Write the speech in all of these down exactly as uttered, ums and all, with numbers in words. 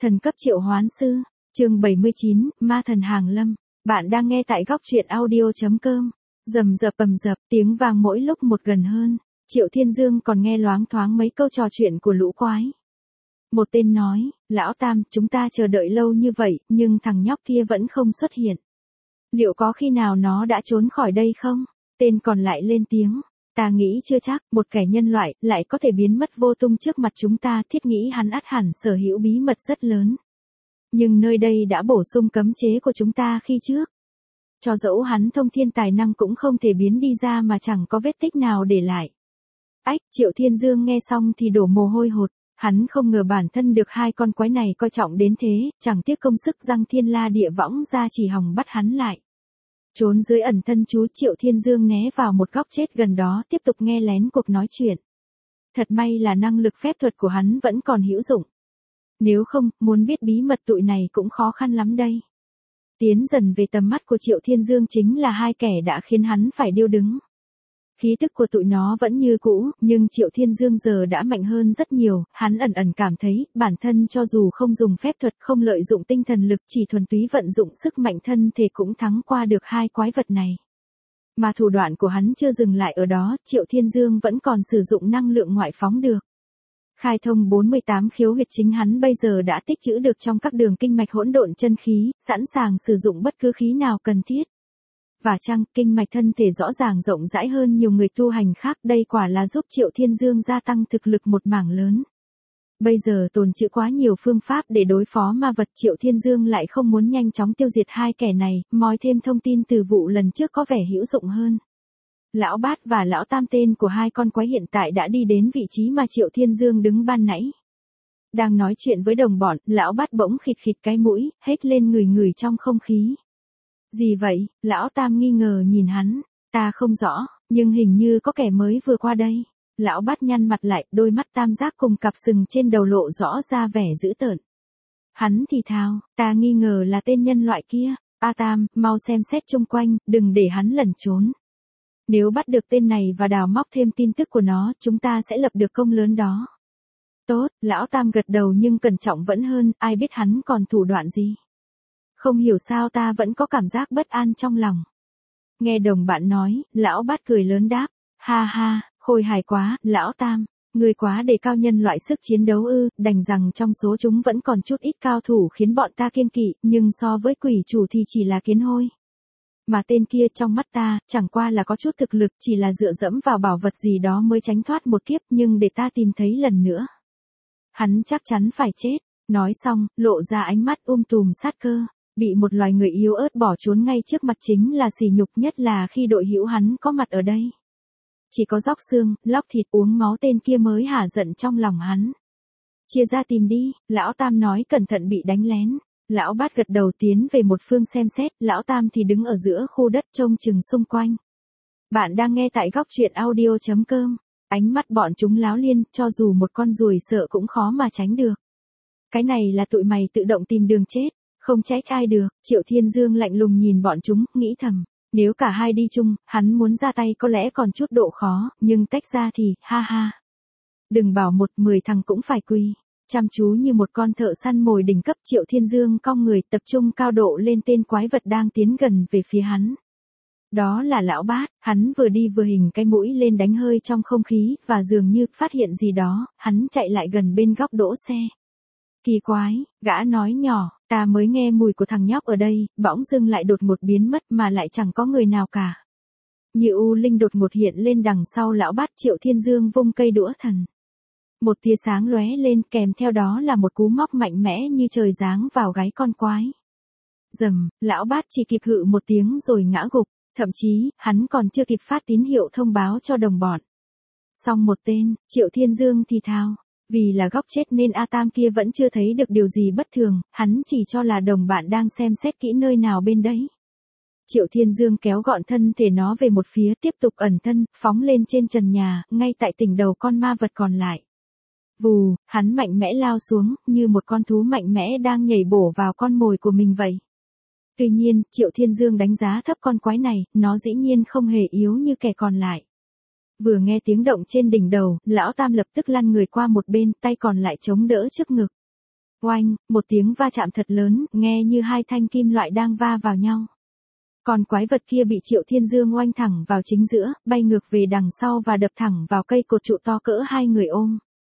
Thần cấp triệu hoán sư, chương bảy mươi chín, ma thần hàng lâm. Bạn đang nghe tại góc truyện audio.com. Rầm rập bầm dập, tiếng vang mỗi lúc một gần hơn. Triệu Thiên Dương còn nghe loáng thoáng mấy câu trò chuyện của lũ quái. Một tên nói, lão Tam, chúng ta chờ đợi lâu như vậy, nhưng thằng nhóc kia vẫn không xuất hiện. Liệu có khi nào nó đã trốn khỏi đây không? Tên còn lại lên tiếng. Ta nghĩ chưa chắc, một kẻ nhân loại, lại có thể biến mất vô tung trước mặt chúng ta, thiết nghĩ hắn ắt hẳn sở hữu bí mật rất lớn. Nhưng nơi đây đã bổ sung cấm chế của chúng ta khi trước. Cho dẫu hắn thông thiên tài năng cũng không thể biến đi ra mà chẳng có vết tích nào để lại. Ách, Triệu Thiên Dương nghe xong thì đổ mồ hôi hột, hắn không ngờ bản thân được hai con quái này coi trọng đến thế, chẳng tiếc công sức răng thiên la địa võng ra chỉ hòng bắt hắn lại. Trốn dưới ẩn thân chú, Triệu Thiên Dương né vào một góc chết gần đó tiếp tục nghe lén cuộc nói chuyện. Thật may là năng lực phép thuật của hắn vẫn còn hữu dụng. Nếu không, muốn biết bí mật tụi này cũng khó khăn lắm đây. Tiến dần về tầm mắt của Triệu Thiên Dương chính là hai kẻ đã khiến hắn phải điêu đứng. Khí tức của tụi nó vẫn như cũ, nhưng Triệu Thiên Dương giờ đã mạnh hơn rất nhiều, hắn ẩn ẩn cảm thấy, bản thân cho dù không dùng phép thuật, không lợi dụng tinh thần lực, chỉ thuần túy vận dụng sức mạnh thân thể cũng thắng qua được hai quái vật này. Mà thủ đoạn của hắn chưa dừng lại ở đó, Triệu Thiên Dương vẫn còn sử dụng năng lượng ngoại phóng được. Khai thông bốn mươi tám khiếu huyệt chính hắn bây giờ đã tích trữ được trong các đường kinh mạch hỗn độn chân khí, sẵn sàng sử dụng bất cứ khí nào cần thiết. Và chăng, kinh mạch thân thể rõ ràng rộng rãi hơn nhiều người tu hành khác, đây quả là giúp Triệu Thiên Dương gia tăng thực lực một mảng lớn. Bây giờ tồn trữ quá nhiều phương pháp để đối phó ma vật, Triệu Thiên Dương lại không muốn nhanh chóng tiêu diệt hai kẻ này, moi thêm thông tin từ vụ lần trước có vẻ hữu dụng hơn. Lão Bát và Lão Tam, tên của hai con quái hiện tại đã đi đến vị trí mà Triệu Thiên Dương đứng ban nãy. Đang nói chuyện với đồng bọn, Lão Bát bỗng khịt khịt cái mũi, hét lên ngửi ngửi trong không khí. Gì vậy? Lão Tam nghi ngờ nhìn hắn. Ta không rõ, nhưng hình như có kẻ mới vừa qua đây. Lão Bát nhăn mặt lại, đôi mắt tam giác cùng cặp sừng trên đầu lộ rõ ra vẻ dữ tợn. Hắn thì thào, ta nghi ngờ là tên nhân loại kia. A Tam, mau xem xét chung quanh, đừng để hắn lẩn trốn. Nếu bắt được tên này và đào móc thêm tin tức của nó, chúng ta sẽ lập được công lớn đó. Tốt, Lão Tam gật đầu nhưng cẩn trọng vẫn hơn, ai biết hắn còn thủ đoạn gì. Không hiểu sao ta vẫn có cảm giác bất an trong lòng. Nghe đồng bạn nói, Lão Bát cười lớn đáp, ha ha, khôi hài quá, Lão Tam, người quá đề cao nhân loại sức chiến đấu ư, đành rằng trong số chúng vẫn còn chút ít cao thủ khiến bọn ta kiêng kỵ, nhưng so với quỷ chủ thì chỉ là kiến hôi. Mà tên kia trong mắt ta, chẳng qua là có chút thực lực, chỉ là dựa dẫm vào bảo vật gì đó mới tránh thoát một kiếp, nhưng để ta tìm thấy lần nữa. Hắn chắc chắn phải chết. Nói xong, lộ ra ánh mắt um tùm sát cơ. Bị một loài người yếu ớt bỏ trốn ngay trước mặt chính là sỉ nhục, nhất là khi đội hữu hắn có mặt ở đây. Chỉ có róc xương, lóc thịt, uống máu tên kia mới hả giận trong lòng hắn. Chia ra tìm đi, Lão Tam nói cẩn thận bị đánh lén. Lão Bát gật đầu tiến về một phương xem xét, Lão Tam thì đứng ở giữa khu đất trông chừng xung quanh. Bạn đang nghe tại góc truyện audio.com. Ánh mắt bọn chúng láo liên, cho dù một con ruồi sợ cũng khó mà tránh được. Cái này là tụi mày tự động tìm đường chết, không trách ai được. Triệu Thiên Dương lạnh lùng nhìn bọn chúng, nghĩ thầm. Nếu cả hai đi chung, hắn muốn ra tay có lẽ còn chút độ khó, nhưng tách ra thì, ha ha. Đừng bảo một, mười thằng cũng phải quỳ. Chăm chú như một con thợ săn mồi đỉnh cấp, Triệu Thiên Dương cong người tập trung cao độ lên tên quái vật đang tiến gần về phía hắn. Đó là Lão Bát, hắn vừa đi vừa hình cái mũi lên đánh hơi trong không khí, và dường như phát hiện gì đó, hắn chạy lại gần bên góc đỗ xe. Kỳ quái, gã nói nhỏ, ta mới nghe mùi của thằng nhóc ở đây, bỗng dưng lại đột ngột biến mất mà lại chẳng có người nào cả. Như u linh đột ngột hiện lên đằng sau Lão Bát, Triệu Thiên Dương vung cây đũa thần. Một tia sáng lóe lên, kèm theo đó là một cú móc mạnh mẽ như trời giáng vào gáy con quái. Rầm, Lão Bát chỉ kịp hự một tiếng rồi ngã gục, thậm chí, hắn còn chưa kịp phát tín hiệu thông báo cho đồng bọn. Xong một tên, Triệu Thiên Dương thì thào, vì là góc chết nên A Tam kia vẫn chưa thấy được điều gì bất thường, hắn chỉ cho là đồng bạn đang xem xét kỹ nơi nào bên đấy. Triệu Thiên Dương kéo gọn thân thể nó về một phía, tiếp tục ẩn thân, phóng lên trên trần nhà, ngay tại đỉnh đầu con ma vật còn lại. Vù, hắn mạnh mẽ lao xuống, như một con thú mạnh mẽ đang nhảy bổ vào con mồi của mình vậy. Tuy nhiên, Triệu Thiên Dương đánh giá thấp con quái này, nó dĩ nhiên không hề yếu như kẻ còn lại. Vừa nghe tiếng động trên đỉnh đầu, Lão Tam lập tức lăn người qua một bên, tay còn lại chống đỡ trước ngực. Oanh, một tiếng va chạm thật lớn, nghe như hai thanh kim loại đang va vào nhau. Còn quái vật kia bị Triệu Thiên Dương oanh thẳng vào chính giữa, bay ngược về đằng sau và đập thẳng vào cây cột trụ to cỡ hai người ôm.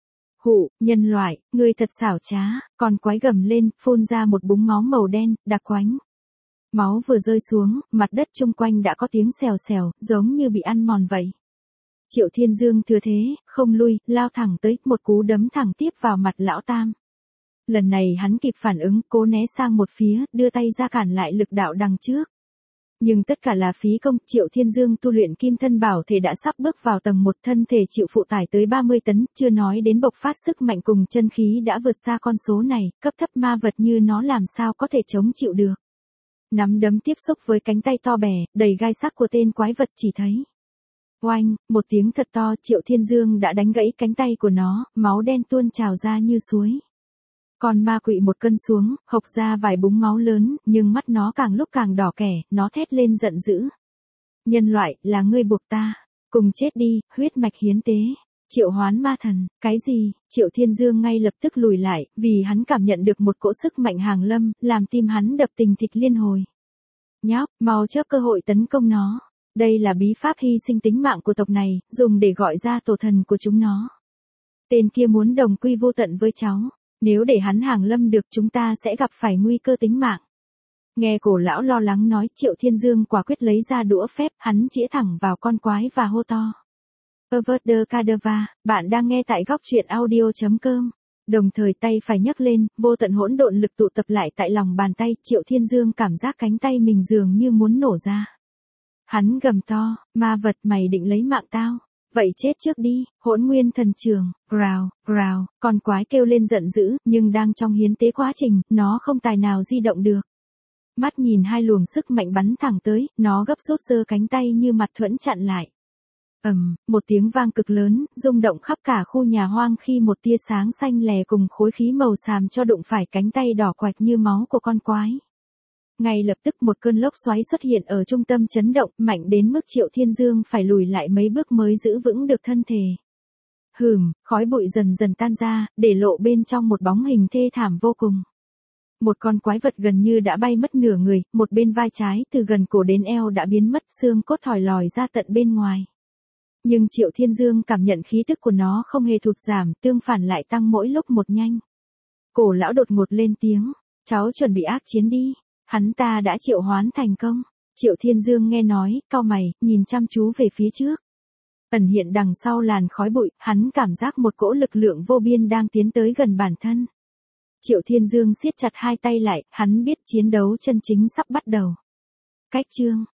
Hụ, nhân loại, ngươi thật xảo trá, còn quái gầm lên, phun ra một búng máu màu đen, đặc quánh. Máu vừa rơi xuống, mặt đất chung quanh đã có tiếng xèo xèo, giống như bị ăn mòn vậy. Triệu Thiên Dương thừa thế, không lui, lao thẳng tới, một cú đấm thẳng tiếp vào mặt lão tam. Lần này hắn kịp phản ứng, cố né sang một phía, đưa tay ra cản lại lực đạo đằng trước. Nhưng tất cả là phí công, Triệu Thiên Dương tu luyện kim thân bảo thể đã sắp bước vào tầng một, thân thể chịu phụ tải tới ba mươi tấn, chưa nói đến bộc phát sức mạnh cùng chân khí đã vượt xa con số này, cấp thấp ma vật như nó làm sao có thể chống chịu được. Nắm đấm tiếp xúc với cánh tay to bè, đầy gai sắc của tên quái vật chỉ thấy. Oanh, một tiếng thật to, Triệu Thiên Dương đã đánh gãy cánh tay của nó, máu đen tuôn trào ra như suối. Con ma quỵ một cân xuống, hộc ra vài búng máu lớn, nhưng mắt nó càng lúc càng đỏ kẻ, nó thét lên giận dữ. Nhân loại, là ngươi buộc ta, cùng chết đi, huyết mạch hiến tế. Triệu hoán ma thần, cái gì? Triệu Thiên Dương ngay lập tức lùi lại, vì hắn cảm nhận được một cỗ sức mạnh hàng lâm, làm tim hắn đập tình thịch liên hồi. Nhóc, mau chớp cơ hội tấn công nó. Đây là bí pháp hy sinh tính mạng của tộc này, dùng để gọi ra tổ thần của chúng nó. Tên kia muốn đồng quy vô tận với cháu. Nếu để hắn hàng lâm được chúng ta sẽ gặp phải nguy cơ tính mạng. Nghe cổ lão lo lắng nói, Triệu Thiên Dương quả quyết lấy ra đũa phép, hắn chĩa thẳng vào con quái và hô to. Avert Kadava, bạn đang nghe tại góc truyện audio chấm com. Đồng thời tay phải nhấc lên, vô tận hỗn độn lực tụ tập lại tại lòng bàn tay, Triệu Thiên Dương cảm giác cánh tay mình dường như muốn nổ ra. Hắn gầm to, ma vật mày định lấy mạng tao. Vậy chết trước đi, Hỗn Nguyên Thần Trường, rào, rào, con quái kêu lên giận dữ, nhưng đang trong hiến tế quá trình, nó không tài nào di động được. Mắt nhìn hai luồng sức mạnh bắn thẳng tới, nó gấp rút giơ cánh tay như mặt thuẫn chặn lại. Ầm, một tiếng vang cực lớn, rung động khắp cả khu nhà hoang khi một tia sáng xanh lè cùng khối khí màu xàm cho đụng phải cánh tay đỏ quạch như máu của con quái. Ngay lập tức một cơn lốc xoáy xuất hiện ở trung tâm chấn động, mạnh đến mức Triệu Thiên Dương phải lùi lại mấy bước mới giữ vững được thân thể. Hừm, khói bụi dần dần tan ra, để lộ bên trong một bóng hình thê thảm vô cùng. Một con quái vật gần như đã bay mất nửa người, một bên vai trái từ gần cổ đến eo đã biến mất, xương cốt thỏi lòi ra tận bên ngoài. Nhưng Triệu Thiên Dương cảm nhận khí tức của nó không hề thụt giảm, tương phản lại tăng mỗi lúc một nhanh. Cổ lão đột ngột lên tiếng, cháu chuẩn bị ác chiến đi. Hắn ta đã triệu hoán thành công. Triệu Thiên Dương nghe nói, cau mày, nhìn chăm chú về phía trước. Ẩn hiện đằng sau làn khói bụi, hắn cảm giác một cỗ lực lượng vô biên đang tiến tới gần bản thân. Triệu Thiên Dương siết chặt hai tay lại, hắn biết chiến đấu chân chính sắp bắt đầu. Cách chương